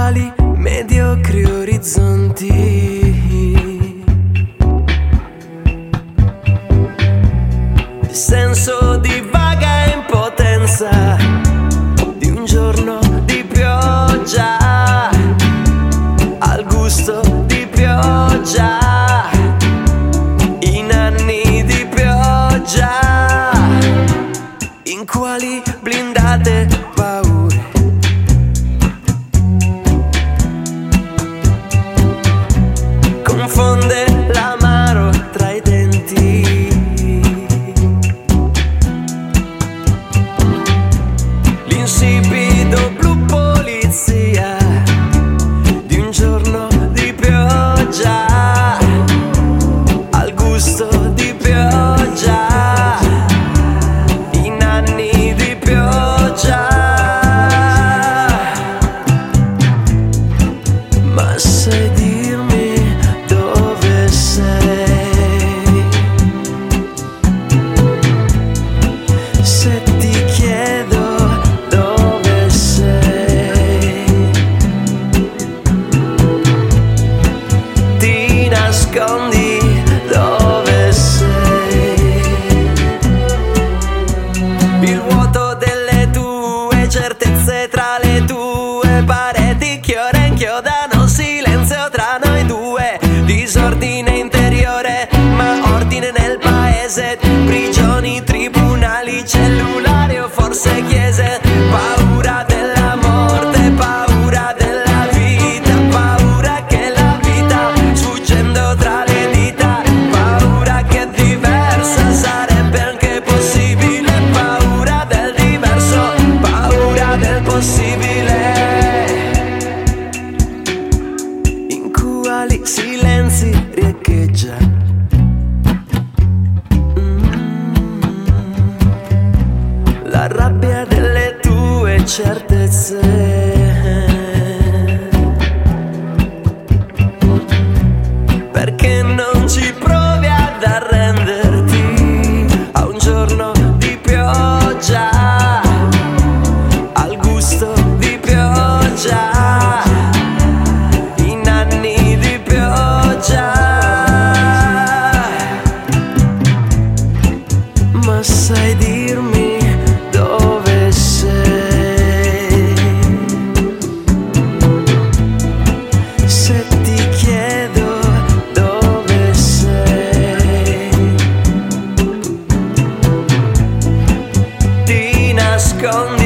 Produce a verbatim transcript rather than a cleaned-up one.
quali mediocri orizzonti, il senso di vaga impotenza di un giorno di pioggia, al gusto di pioggia, in anni di pioggia, in quali blindate paure, confonde l'amaro tra i denti, l'insipido blu polizia di un giorno di pioggia, al gusto di pioggia, in anni di pioggia. Ma sai dirmi dove sei? Se ti chiedo dove sei, ti nascondi dove sei. Il vuoto delle tue certezze tra le tue pareti chioda inchiodano silenzio tra noi due, disordine interiore ma ordine nel paese, prigioni, tribunali, cellulari o forse chiese, paura della morte, paura della vita, paura che la vita sfuggendo tra le dita, paura che diversa sarebbe anche possibile, paura del diverso, paura del possibile, in quali silenzi riecheggia mm, la rabbia delle tue certezze. Perché non ci provi ad arrenderti a un giorno di pioggia, al gusto di pioggia, in anni di pioggia. Ma sai dirmi dove sei? Se ti chiedo dove sei, ti nascondi